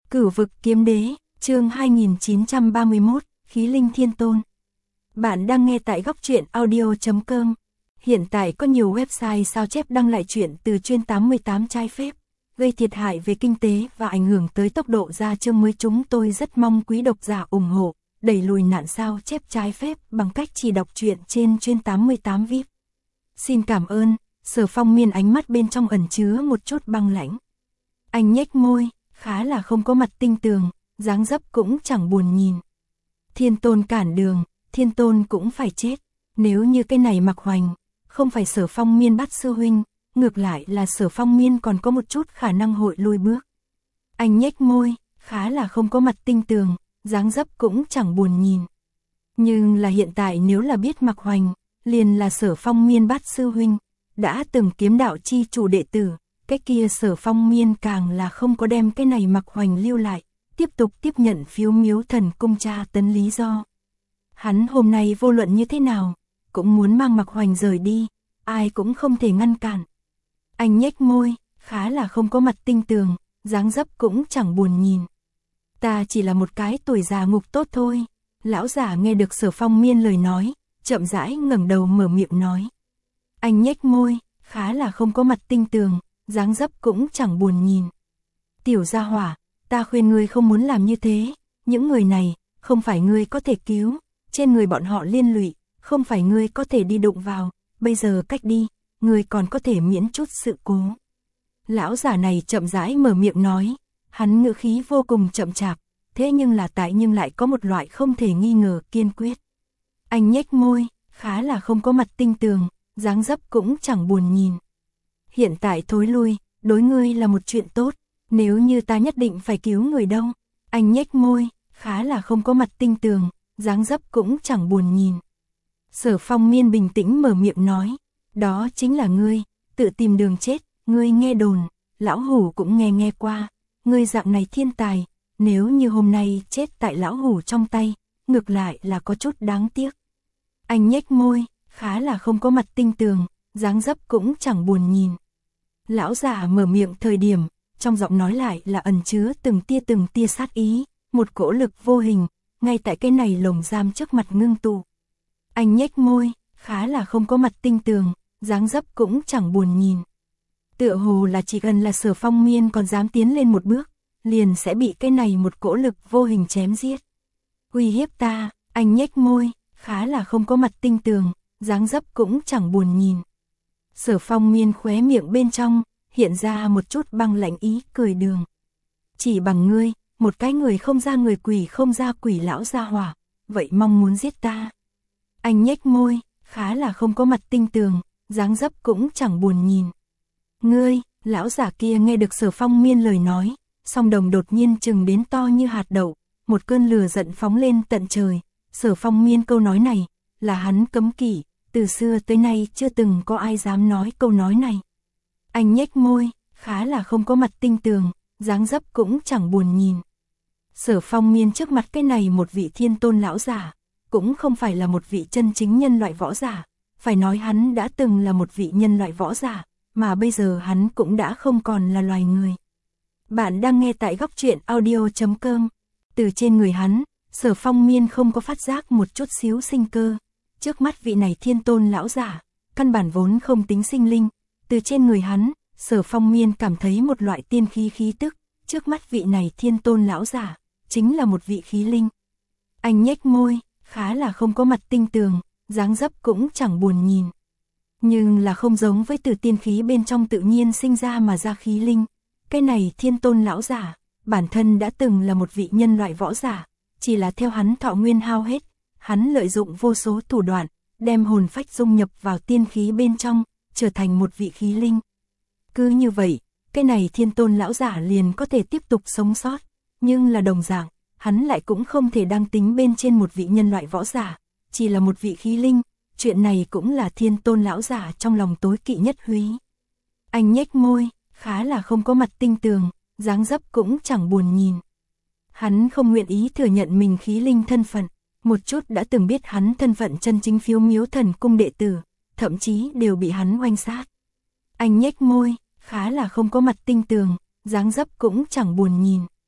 Cửu vực kiếm đế, chương 2931, khí linh thiên tôn. Bạn đang nghe tại góc truyện audio.com. Hiện tại có nhiều website sao chép đăng lại truyện từ chuyên 88 trái phép, gây thiệt hại về kinh tế và ảnh hưởng tới tốc độ ra chương mới. Chúng tôi rất mong quý độc giả ủng hộ, đẩy lùi nạn sao chép trái phép bằng cách chỉ đọc truyện trên chuyên 88 VIP. Xin cảm ơn. Sở Phong Miên ánh mắt bên trong ẩn chứa một chút băng lãnh. Anh nhếch môi, khá là không có mặt tinh tường, dáng dấp cũng chẳng buồn nhìn. Thiên tôn cản đường, thiên tôn cũng phải chết. Nếu như cái này Mạc Hoành không phải Sở Phong Miên bắt sư huynh, ngược lại là Sở Phong Miên còn có một chút khả năng hội lui bước. Anh nhếch môi, khá là không có mặt tinh tường, dáng dấp cũng chẳng buồn nhìn. Nhưng là hiện tại nếu là biết Mạc Hoành, liền là Sở Phong Miên bắt sư huynh, đã từng kiếm đạo chi chủ đệ tử, cái kia Sở Phong Miên càng là không có đem cái này Mạc Hoành lưu lại, tiếp tục tiếp nhận phiếu miếu thần cung tra tấn lý do. Hắn hôm nay vô luận như thế nào, cũng muốn mang Mạc Hoành rời đi, ai cũng không thể ngăn cản. Anh nhếch môi, khá là không có mặt tinh tường, dáng dấp cũng chẳng buồn nhìn. Ta chỉ là một cái tuổi già ngục tốt thôi. Lão giả nghe được Sở Phong Miên lời nói, chậm rãi ngẩng đầu mở miệng nói. Anh nhếch môi, khá là không có mặt tinh tường, dáng dấp cũng chẳng buồn nhìn. Tiểu gia hỏa, ta khuyên ngươi không muốn làm như thế, những người này, không phải ngươi có thể cứu, trên người bọn họ liên lụy, không phải ngươi có thể đi đụng vào, bây giờ cách đi, ngươi còn có thể miễn chút sự cố. Lão giả này chậm rãi mở miệng nói, hắn ngữ khí vô cùng chậm chạp, thế nhưng là tại nhưng lại có một loại không thể nghi ngờ kiên quyết. Anh nhếch môi, khá là không có mặt tinh tường, dáng dấp cũng chẳng buồn nhìn. Hiện tại thối lui, đối ngươi là một chuyện tốt, nếu như ta nhất định phải cứu người đâu. Anh nhếch môi, khá là không có mặt tinh tường, dáng dấp cũng chẳng buồn nhìn. Sở Phong Miên bình tĩnh mở miệng nói, đó chính là ngươi, tự tìm đường chết, ngươi nghe đồn, lão hủ cũng nghe qua, ngươi dạng này thiên tài, nếu như hôm nay chết tại lão hủ trong tay, ngược lại là có chút đáng tiếc. Anh nhếch môi, khá là không có mặt tinh tường, dáng dấp cũng chẳng buồn nhìn. Lão giả mở miệng thời điểm, trong giọng nói lại là ẩn chứa từng tia sát ý, một cỗ lực vô hình, ngay tại cái này lồng giam trước mặt ngưng tụ. Anh nhếch môi, khá là không có mặt tinh tường, dáng dấp cũng chẳng buồn nhìn. Tựa hồ là chỉ cần là Sở Phong Miên còn dám tiến lên một bước, liền sẽ bị cái này một cỗ lực vô hình chém giết. Uy hiếp ta, anh nhếch môi, khá là không có mặt tinh tường, dáng dấp cũng chẳng buồn nhìn. Sở Phong Miên khóe miệng bên trong, hiện ra một chút băng lãnh ý cười đường. Chỉ bằng ngươi, một cái người không ra người quỷ không ra quỷ lão gia hỏa, vậy mong muốn giết ta. Anh nhếch môi, khá là không có mặt tinh tường, dáng dấp cũng chẳng buồn nhìn. Ngươi, lão giả kia nghe được Sở Phong Miên lời nói, song đồng đột nhiên chừng đến to như hạt đậu, một cơn lửa giận phóng lên tận trời. Sở Phong Miên câu nói này, là hắn cấm kỵ, từ xưa tới nay chưa từng có ai dám nói câu nói này. Anh nhếch môi, khá là không có mặt tinh tường, dáng dấp cũng chẳng buồn nhìn. Sở Phong Miên trước mặt cái này một vị thiên tôn lão giả, cũng không phải là một vị chân chính nhân loại võ giả, phải nói hắn đã từng là một vị nhân loại võ giả, mà bây giờ hắn cũng đã không còn là loài người. Bạn đang nghe tại góc truyện audio.com. Từ trên người hắn, Sở Phong Miên không có phát giác một chút xíu sinh cơ. Trước mắt vị này thiên tôn lão giả, căn bản vốn không tính sinh linh. Từ trên người hắn, Sở Phong Miên cảm thấy một loại tiên khí khí tức. Trước mắt vị này thiên tôn lão giả, chính là một vị khí linh. Anh nhếch môi, khá là không có mặt tinh tường, dáng dấp cũng chẳng buồn nhìn. Nhưng là không giống với từ tiên khí bên trong tự nhiên sinh ra mà ra khí linh. Cái này thiên tôn lão giả, bản thân đã từng là một vị nhân loại võ giả, chỉ là theo hắn thọ nguyên hao hết, hắn lợi dụng vô số thủ đoạn, đem hồn phách dung nhập vào tiên khí bên trong, trở thành một vị khí linh. Cứ như vậy, cái này thiên tôn lão giả liền có thể tiếp tục sống sót, nhưng là đồng dạng, hắn lại cũng không thể đăng tính bên trên một vị nhân loại võ giả, chỉ là một vị khí linh, chuyện này cũng là thiên tôn lão giả trong lòng tối kỵ nhất húy. Anh nhếch môi, khá là không có mặt tinh tường, dáng dấp cũng chẳng buồn nhìn. Hắn không nguyện ý thừa nhận mình khí linh thân phận, một chút đã từng biết hắn thân phận chân chính phiếu miếu thần cung đệ tử, thậm chí đều bị hắn oanh sát. Anh nhếch môi, khá là không có mặt tinh tường, dáng dấp cũng chẳng buồn nhìn.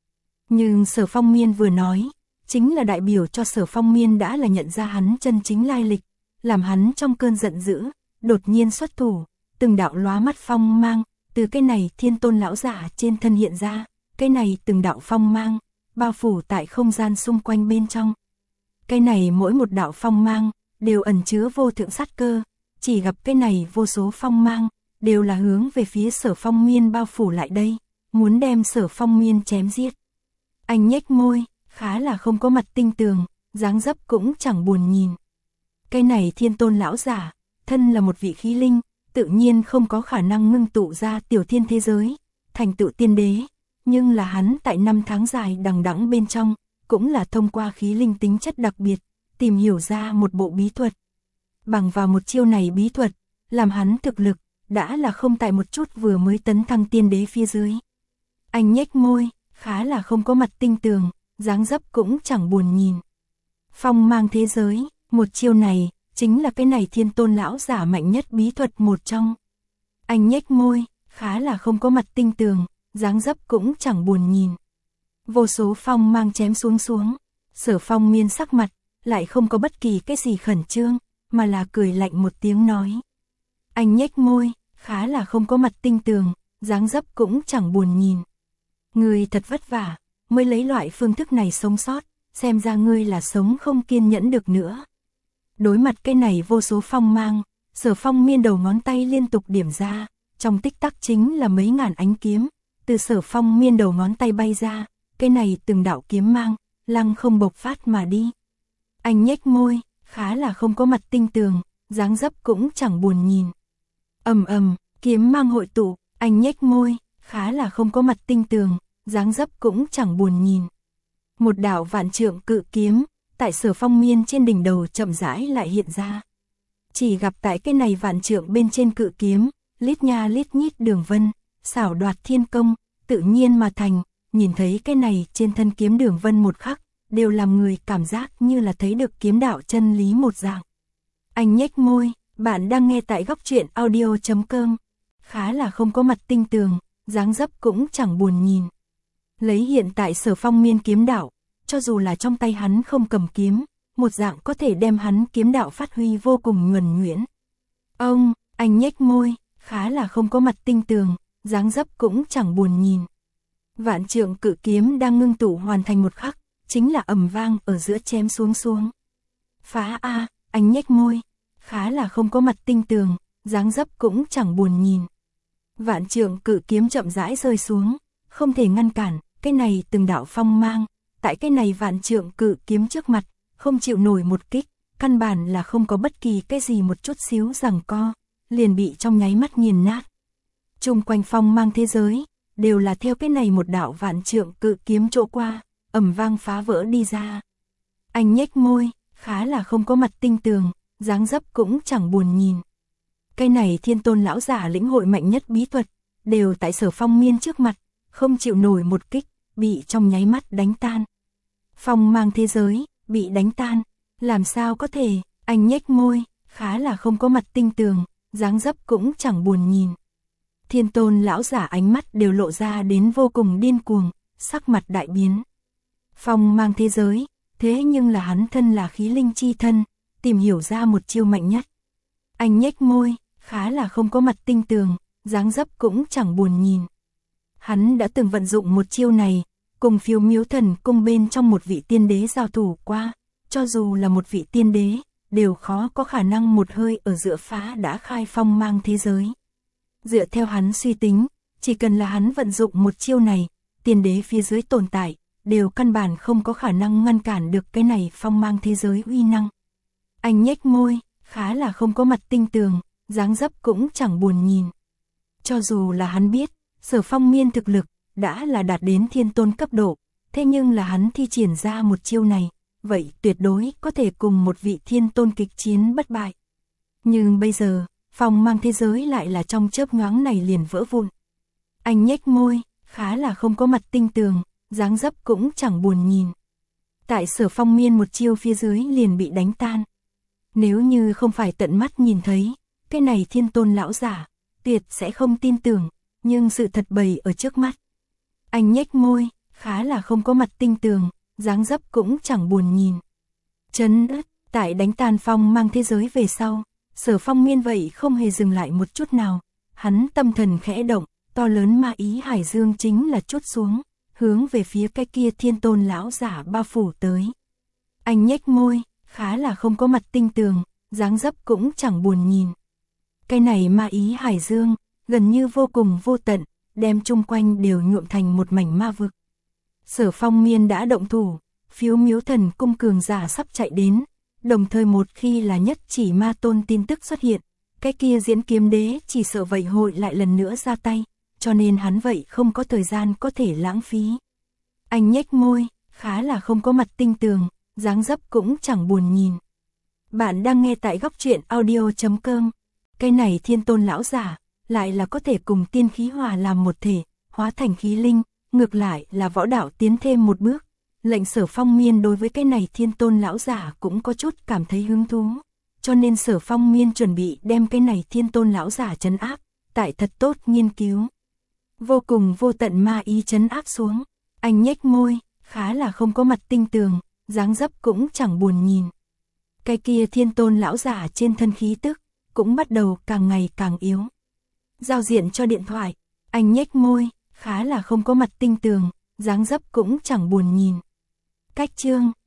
Nhưng Sở Phong Miên vừa nói, chính là đại biểu cho Sở Phong Miên đã là nhận ra hắn chân chính lai lịch, làm hắn trong cơn giận dữ, đột nhiên xuất thủ, từng đạo lóa mắt phong mang, từ cái này Thiên Tôn lão giả trên thân hiện ra, cái này từng đạo phong mang, bao phủ tại không gian xung quanh bên trong. Cái này mỗi một đạo phong mang, đều ẩn chứa vô thượng sát cơ, chỉ gặp cái này vô số phong mang, đều là hướng về phía Sở Phong Miên bao phủ lại đây, muốn đem Sở Phong Miên chém giết. Anh nhếch môi, khá là không có mặt tinh tường, dáng dấp cũng chẳng buồn nhìn. Cái này Thiên Tôn lão giả, thân là một vị khí linh, tự nhiên không có khả năng ngưng tụ ra tiểu thiên thế giới, thành tựu tiên đế, nhưng là hắn tại năm tháng dài đằng đẵng bên trong, cũng là thông qua khí linh tính chất đặc biệt, tìm hiểu ra một bộ bí thuật. Bằng vào một chiêu này bí thuật, làm hắn thực lực, đã là không tại một chút vừa mới tấn thăng tiên đế phía dưới. Anh nhếch môi, khá là không có mặt tinh tường, dáng dấp cũng chẳng buồn nhìn. Phong mang thế giới, một chiêu này, chính là cái này Thiên Tôn lão giả mạnh nhất bí thuật một trong. Anh nhếch môi, khá là không có mặt tinh tường, dáng dấp cũng chẳng buồn nhìn. Vô số phong mang chém xuống, Sở Phong Miên sắc mặt, lại không có bất kỳ cái gì khẩn trương, mà là cười lạnh một tiếng nói. Anh nhếch môi, khá là không có mặt tinh tường, dáng dấp cũng chẳng buồn nhìn. Ngươi thật vất vả, mới lấy loại phương thức này sống sót, xem ra ngươi là sống không kiên nhẫn được nữa. Đối mặt cái này vô số phong mang, Sở Phong Miên đầu ngón tay liên tục điểm ra, trong tích tắc chính là mấy ngàn ánh kiếm, từ Sở Phong Miên đầu ngón tay bay ra, cái này từng đạo kiếm mang, lăng không bộc phát mà đi. Anh nhếch môi, khá là không có mặt tinh tường, dáng dấp cũng chẳng buồn nhìn. Ầm, kiếm mang hội tụ, anh nhếch môi, khá là không có mặt tinh tường, dáng dấp cũng chẳng buồn nhìn. Một đạo vạn trượng cự kiếm, tại Sở Phong Miên trên đỉnh đầu chậm rãi lại hiện ra. Chỉ gặp tại cái này vạn trượng bên trên cự kiếm, lít nha lít nhít đường vân, xảo đoạt thiên công, tự nhiên mà thành, nhìn thấy cái này trên thân kiếm đường vân một khắc, đều làm người cảm giác như là thấy được kiếm đạo chân lý một dạng. Anh nhếch môi, bạn đang nghe tại Góc Truyện Audio.com, khá là không có mặt tinh tường, dáng dấp cũng chẳng buồn nhìn. Lấy hiện tại Sở Phong Miên kiếm đạo, cho dù là trong tay hắn không cầm kiếm, một dạng có thể đem hắn kiếm đạo phát huy vô cùng nhuần nhuyễn. Anh nhếch môi, khá là không có mặt tinh tường, dáng dấp cũng chẳng buồn nhìn. Vạn trượng cự kiếm đang ngưng tụ hoàn thành một khắc, chính là ầm vang ở giữa chém xuống. Phá a, anh nhếch môi, khá là không có mặt tinh tường, dáng dấp cũng chẳng buồn nhìn. Vạn trượng cự kiếm chậm rãi rơi xuống, không thể ngăn cản, cái này từng đạo phong mang, tại cái này vạn trượng cự kiếm trước mặt, không chịu nổi một kích, căn bản là không có bất kỳ cái gì một chút xíu giằng co, liền bị trong nháy mắt nghiền nát. Chung quanh phong mang thế giới, đều là theo cái này một đạo vạn trượng cự kiếm chỗ qua, ầm vang phá vỡ đi ra. Anh nhếch môi, khá là không có mặt tinh tường, dáng dấp cũng chẳng buồn nhìn. Cái này Thiên Tôn lão giả lĩnh hội mạnh nhất bí thuật, đều tại Sở Phong Miên trước mặt, không chịu nổi một kích, bị trong nháy mắt đánh tan. Phong mang thế giới, bị đánh tan, làm sao có thể, anh nhếch môi, khá là không có mặt tinh tường, dáng dấp cũng chẳng buồn nhìn. Thiên Tôn lão giả ánh mắt đều lộ ra đến vô cùng điên cuồng, sắc mặt đại biến. Phong mang thế giới, thế nhưng là hắn thân là khí linh chi thân, tìm hiểu ra một chiêu mạnh nhất. Anh nhếch môi, khá là không có mặt tinh tường, dáng dấp cũng chẳng buồn nhìn. Hắn đã từng vận dụng một chiêu này, cùng Phiêu Miếu Thần Cung bên trong một vị tiên đế giao thủ qua, cho dù là một vị tiên đế, đều khó có khả năng một hơi ở giữa phá đã khai phong mang thế giới. Dựa theo hắn suy tính, chỉ cần là hắn vận dụng một chiêu này, tiên đế phía dưới tồn tại, đều căn bản không có khả năng ngăn cản được cái này phong mang thế giới uy năng. Anh nhếch môi, khá là không có mặt tinh tường, dáng dấp cũng chẳng buồn nhìn. Cho dù là hắn biết, Sở Phong Miên thực lực, đã là đạt đến Thiên Tôn cấp độ, thế nhưng là hắn thi triển ra một chiêu này, vậy tuyệt đối có thể cùng một vị Thiên Tôn kịch chiến bất bại. Nhưng bây giờ, phong mang thế giới lại là trong chớp nhoáng này liền vỡ vụn. Anh nhếch môi, khá là không có mặt tinh tường, dáng dấp cũng chẳng buồn nhìn. Tại Sở Phong Miên một chiêu phía dưới liền bị đánh tan. Nếu như không phải tận mắt nhìn thấy, cái này Thiên Tôn lão giả, tuyệt sẽ không tin tưởng, nhưng sự thật bày ở trước mắt. Anh nhếch môi, khá là không có mặt tinh tường, dáng dấp cũng chẳng buồn nhìn. Trấn ất, tại đánh tàn phong mang thế giới về sau, Sở Phong Miên vậy không hề dừng lại một chút nào, hắn tâm thần khẽ động, to lớn ma ý hải dương chính là chốt xuống, hướng về phía cái kia thiên tôn lão giả bao phủ tới. Anh nhếch môi, khá là không có mặt tinh tường, dáng dấp cũng chẳng buồn nhìn. Cái này ma ý hải dương, gần như vô cùng vô tận, đem chung quanh đều nhuộm thành một mảnh ma vực. Sở Phong Miên đã động thủ, Phiếu Miếu Thần Cung cường giả sắp chạy đến, đồng thời một khi là nhất chỉ ma tôn tin tức xuất hiện, cái kia Diễn Kiếm Đế chỉ sợ vậy hội lại lần nữa ra tay, cho nên hắn vậy không có thời gian có thể lãng phí. Anh nhếch môi, khá là không có mặt tinh tường, dáng dấp cũng chẳng buồn nhìn. Bạn đang nghe tại góc truyện audio.com. Cái này thiên tôn lão giả, lại là có thể cùng tiên khí hòa làm một thể, hóa thành khí linh, ngược lại là võ đạo tiến thêm một bước. Lệnh Sở Phong Miên đối với cái này thiên tôn lão giả cũng có chút cảm thấy hứng thú, cho nên Sở Phong Miên chuẩn bị đem cái này thiên tôn lão giả trấn áp, tại thật tốt nghiên cứu. Vô cùng vô tận ma ý trấn áp xuống, anh nhếch môi, khá là không có mặt tinh tường, dáng dấp cũng chẳng buồn nhìn. Cái kia thiên tôn lão giả trên thân khí tức, cũng bắt đầu càng ngày càng yếu. Giao diện cho điện thoại, anh nhếch môi, khá là không có mặt tinh tường, dáng dấp cũng chẳng buồn nhìn. Cách chương